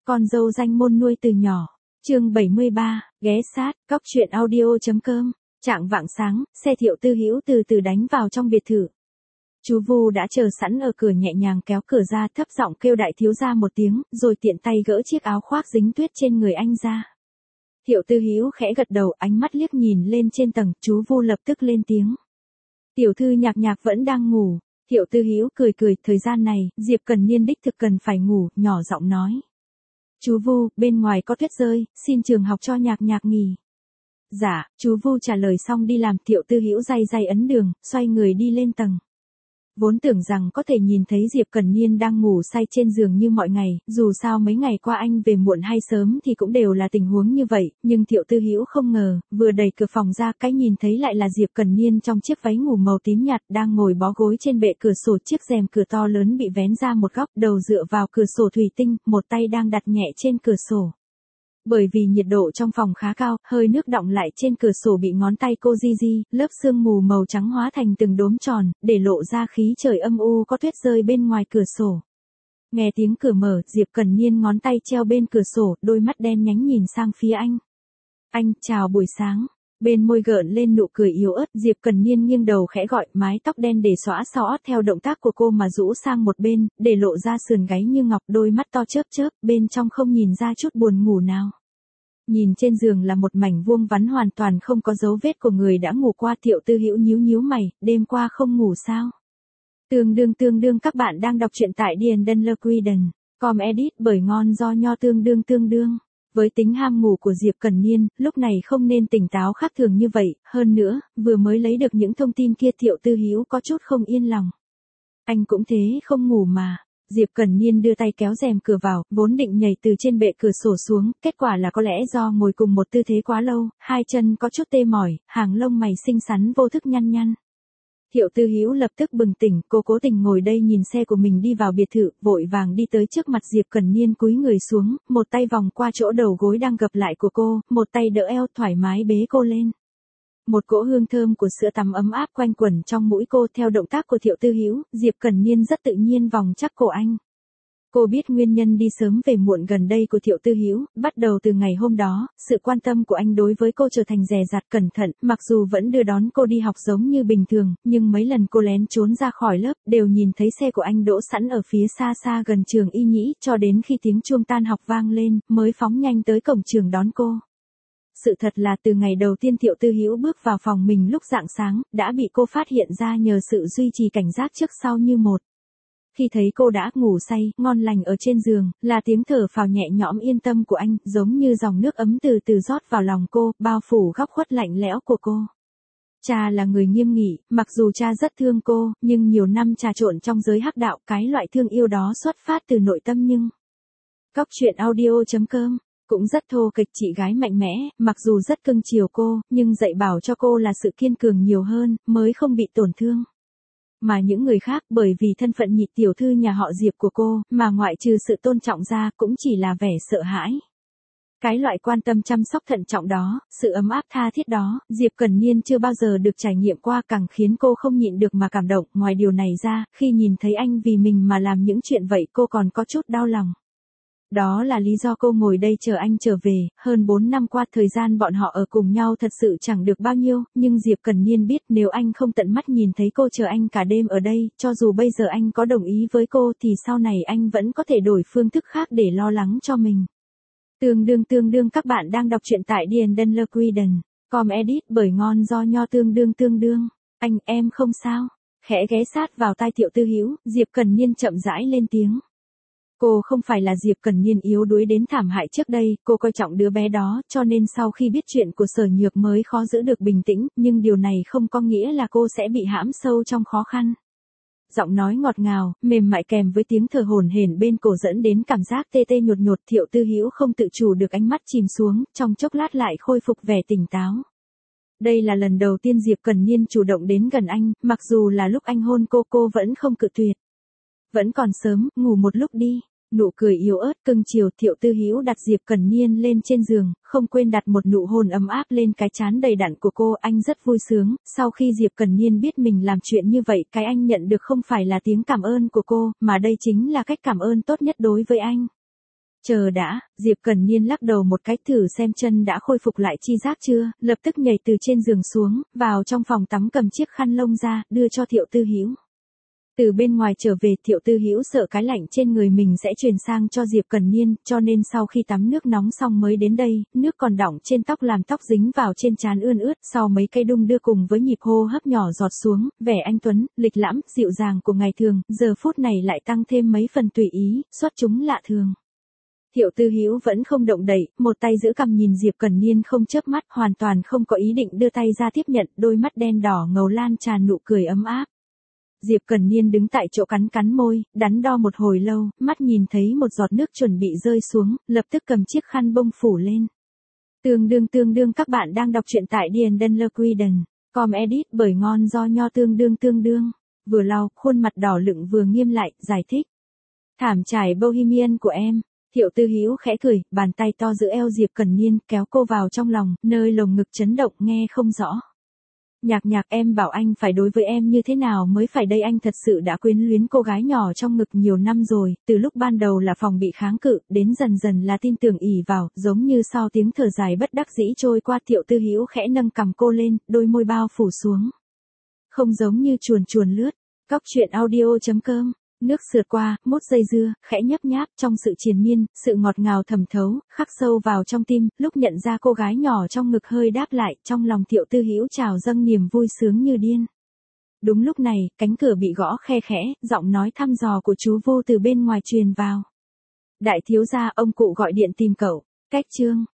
Con dâu danh môn nuôi từ nhỏ. Chương 73, ghé sát, cóc truyện audio.com. Trạng vạng sáng, xe Thiệu Tư Hữu từ từ đánh vào trong biệt thự. Chú Vu đã chờ sẵn ở cửa, nhẹ nhàng kéo cửa ra, thấp giọng kêu đại thiếu gia một tiếng, rồi tiện tay gỡ chiếc áo khoác dính tuyết trên người anh ra. Thiệu Tư Hữu khẽ gật đầu, ánh mắt liếc nhìn lên trên tầng, chú Vu lập tức lên tiếng. Tiểu thư Nhạc Nhạc vẫn đang ngủ. Thiệu Tư Hữu cười cười, thời gian này, Diệp Cần Niên đích thực cần phải ngủ, nhỏ giọng nói. Chú Vu, bên ngoài có tuyết rơi, xin trường học cho Nhạc Nhạc nghỉ. Dạ, chú Vu trả lời xong đi làm. Thiệu Tư Hữu day day ấn đường, xoay người đi lên tầng. Vốn tưởng rằng có thể nhìn thấy Diệp Cần Niên đang ngủ say trên giường như mọi ngày, dù sao mấy ngày qua anh về muộn hay sớm thì cũng đều là tình huống như vậy, nhưng Thiệu Tư Hữu không ngờ, vừa đẩy cửa phòng ra cái nhìn thấy lại là Diệp Cần Niên trong chiếc váy ngủ màu tím nhạt đang ngồi bó gối trên bệ cửa sổ, chiếc rèm cửa to lớn bị vén ra một góc, đầu dựa vào cửa sổ thủy tinh, một tay đang đặt nhẹ trên cửa sổ. Bởi vì nhiệt độ trong phòng khá cao, hơi nước đọng lại trên cửa sổ bị ngón tay cô Gigi, lớp sương mù màu trắng hóa thành từng đốm tròn, để lộ ra khí trời âm u, có tuyết rơi bên ngoài cửa sổ. Nghe tiếng cửa mở, Diệp Cần Niên ngón tay treo bên cửa sổ, đôi mắt đen nhánh nhìn sang phía anh. Anh, chào buổi sáng. Bên môi gợn lên nụ cười yếu ớt, Diệp Cần Niên nghiêng đầu khẽ gọi, mái tóc đen để xõa sau ót theo động tác của cô mà rũ sang một bên, để lộ ra sườn gáy như ngọc, đôi mắt to chớp chớp, bên trong không nhìn ra chút buồn ngủ nào. Nhìn trên giường là một mảnh vuông vắn hoàn toàn không có dấu vết của người đã ngủ qua. Thiệu Tư Hữu nhíu nhíu mày, đêm qua không ngủ sao? Tương đương các bạn đang đọc truyện tại DNDLQuiden.com, edit bởi Ngon do Nho. Tương đương. Với tính ham ngủ của Diệp Cần Niên, lúc này không nên tỉnh táo khác thường như vậy, hơn nữa, vừa mới lấy được những thông tin kia. Thiệu Tư Hữu có chút không yên lòng. Anh cũng thế không ngủ mà. Diệp Cần Niên đưa tay kéo rèm cửa vào, vốn định nhảy từ trên bệ cửa sổ xuống, kết quả là có lẽ do ngồi cùng một tư thế quá lâu, hai chân có chút tê mỏi, hàng lông mày xinh xắn vô thức nhăn nhăn. Thiệu Tư Hữu lập tức bừng tỉnh, cô cố tình ngồi đây nhìn xe của mình đi vào biệt thự, vội vàng đi tới trước mặt Diệp Cần Niên, cúi người xuống, một tay vòng qua chỗ đầu gối đang gập lại của cô, một tay đỡ eo, thoải mái bế cô lên. Một cỗ hương thơm của sữa tắm ấm áp quanh quẩn trong mũi cô. Theo động tác của Thiệu Tư Hữu, Diệp Cần Niên rất tự nhiên vòng chắc cổ anh. Cô biết nguyên nhân đi sớm về muộn gần đây của Thiệu Tư Hữu, bắt đầu từ ngày hôm đó, sự quan tâm của anh đối với cô trở thành dè dặt cẩn thận, mặc dù vẫn đưa đón cô đi học giống như bình thường, nhưng mấy lần cô lén trốn ra khỏi lớp, đều nhìn thấy xe của anh đỗ sẵn ở phía xa xa gần trường Y Nhĩ, cho đến khi tiếng chuông tan học vang lên, mới phóng nhanh tới cổng trường đón cô. Sự thật là từ ngày đầu tiên Thiệu Tư Hữu bước vào phòng mình lúc rạng sáng, đã bị cô phát hiện ra nhờ sự duy trì cảnh giác trước sau như một. Khi thấy cô đã ngủ say, ngon lành ở trên giường, là tiếng thở phào nhẹ nhõm yên tâm của anh, giống như dòng nước ấm từ từ rót vào lòng cô, bao phủ góc khuất lạnh lẽo của cô. Cha là người nghiêm nghị, mặc dù cha rất thương cô, nhưng nhiều năm trà trộn trong giới hắc đạo, cái loại thương yêu đó xuất phát từ nội tâm nhưng... Cóc truyện audio.com cũng rất thô kịch. Chị gái mạnh mẽ, mặc dù rất cưng chiều cô, nhưng dạy bảo cho cô là sự kiên cường nhiều hơn, mới không bị tổn thương. Mà những người khác bởi vì thân phận nhị tiểu thư nhà họ Diệp của cô, mà ngoại trừ sự tôn trọng ra, cũng chỉ là vẻ sợ hãi. Cái loại quan tâm chăm sóc thận trọng đó, sự ấm áp tha thiết đó, Diệp Cần Niên chưa bao giờ được trải nghiệm qua, càng khiến cô không nhịn được mà cảm động. Ngoài điều này ra, khi nhìn thấy anh vì mình mà làm những chuyện vậy, cô còn có chút đau lòng. Đó là lý do cô ngồi đây chờ anh trở về. Hơn 4 năm qua, thời gian bọn họ ở cùng nhau thật sự chẳng được bao nhiêu, nhưng Diệp Cần Niên biết nếu anh không tận mắt nhìn thấy cô chờ anh cả đêm ở đây, cho dù bây giờ anh có đồng ý với cô thì sau này anh vẫn có thể đổi phương thức khác để lo lắng cho mình. Tương đương các bạn đang đọc truyện tại DNDLQuiden.com, edit bởi Ngon do Nho. Tương đương. Anh, em không sao. Khẽ ghé sát vào tai Thiệu Tư Hữu, Diệp Cần Niên chậm rãi lên tiếng. Cô không phải là Diệp Cần Niên yếu đuối đến thảm hại trước đây, cô coi trọng đứa bé đó, cho nên sau khi biết chuyện của Sở Nhược mới khó giữ được bình tĩnh, nhưng điều này không có nghĩa là cô sẽ bị hãm sâu trong khó khăn. Giọng nói ngọt ngào, mềm mại kèm với tiếng thở hổn hển bên cổ dẫn đến cảm giác tê tê nhột. Thiệu Tư Hữu không tự chủ được ánh mắt chìm xuống, trong chốc lát lại khôi phục vẻ tỉnh táo. Đây là lần đầu tiên Diệp Cần Niên chủ động đến gần anh, mặc dù là lúc anh hôn cô vẫn không cự tuyệt. Vẫn còn sớm, ngủ một lúc đi. Nụ cười yếu ớt cưng chiều. Thiệu Tư Hữu đặt Diệp Cần Niên lên trên giường, không quên đặt một nụ hôn ấm áp lên cái trán đầy đặn của cô. Anh rất vui sướng, sau khi Diệp Cần Niên biết mình làm chuyện như vậy, cái anh nhận được không phải là tiếng cảm ơn của cô, mà đây chính là cách cảm ơn tốt nhất đối với anh. Chờ đã, Diệp Cần Niên lắc đầu một cái thử xem chân đã khôi phục lại chi giác chưa, lập tức nhảy từ trên giường xuống, vào trong phòng tắm cầm chiếc khăn lông ra, đưa cho Thiệu Tư Hữu. Từ bên ngoài trở về, Thiệu Tư Hữu sợ cái lạnh trên người mình sẽ truyền sang cho Diệp Cần Niên, cho nên sau khi tắm nước nóng xong mới đến đây, nước còn đọng trên tóc làm tóc dính vào trên trán ươn ướt, sau mấy cây đung đưa cùng với nhịp hô hấp nhỏ giọt xuống, vẻ anh tuấn, lịch lãm, dịu dàng của ngày thường, giờ phút này lại tăng thêm mấy phần tùy ý, xuất chúng lạ thường. Thiệu Tư Hữu vẫn không động đậy, một tay giữ cằm nhìn Diệp Cần Niên không chớp mắt, hoàn toàn không có ý định đưa tay ra tiếp nhận, đôi mắt đen đỏ ngầu lan tràn nụ cười ấm áp. Diệp Cần Niên đứng tại chỗ cắn cắn môi, đắn đo một hồi lâu, mắt nhìn thấy một giọt nước chuẩn bị rơi xuống, lập tức cầm chiếc khăn bông phủ lên. Tương đương các bạn đang đọc truyện tại DNDLQuiden.com edit bởi ngon do nho tương đương. Vừa lau, khuôn mặt đỏ lựng vừa nghiêm lại, giải thích. Thảm trải Bohemian của em. Thiệu Tư Hữu khẽ cười, bàn tay to giữ eo Diệp Cần Niên, kéo cô vào trong lòng, nơi lồng ngực chấn động nghe không rõ. Nhạc em bảo anh phải đối với em như thế nào mới phải đây, anh thật sự đã quyến luyến cô gái nhỏ trong ngực nhiều năm rồi, từ lúc ban đầu là phòng bị kháng cự, đến dần dần là tin tưởng ỷ vào, giống như sau tiếng thở dài bất đắc dĩ trôi qua, Thiệu Tư Hữu khẽ nâng cằm cô lên, đôi môi bao phủ xuống. Không giống như chuồn lướt. Cóc truyện audio.com. Nước sượt qua, mốt dây dưa, khẽ nhấp nháp, trong sự triền miên, sự ngọt ngào thẩm thấu, khắc sâu vào trong tim, lúc nhận ra cô gái nhỏ trong ngực hơi đáp lại, trong lòng Thiệu Tư Hữu trào dâng niềm vui sướng như điên. Đúng lúc này, cánh cửa bị gõ khe khẽ, giọng nói thăm dò của chú Vô từ bên ngoài truyền vào. Đại thiếu gia, ông cụ gọi điện tìm cậu. Cách chương.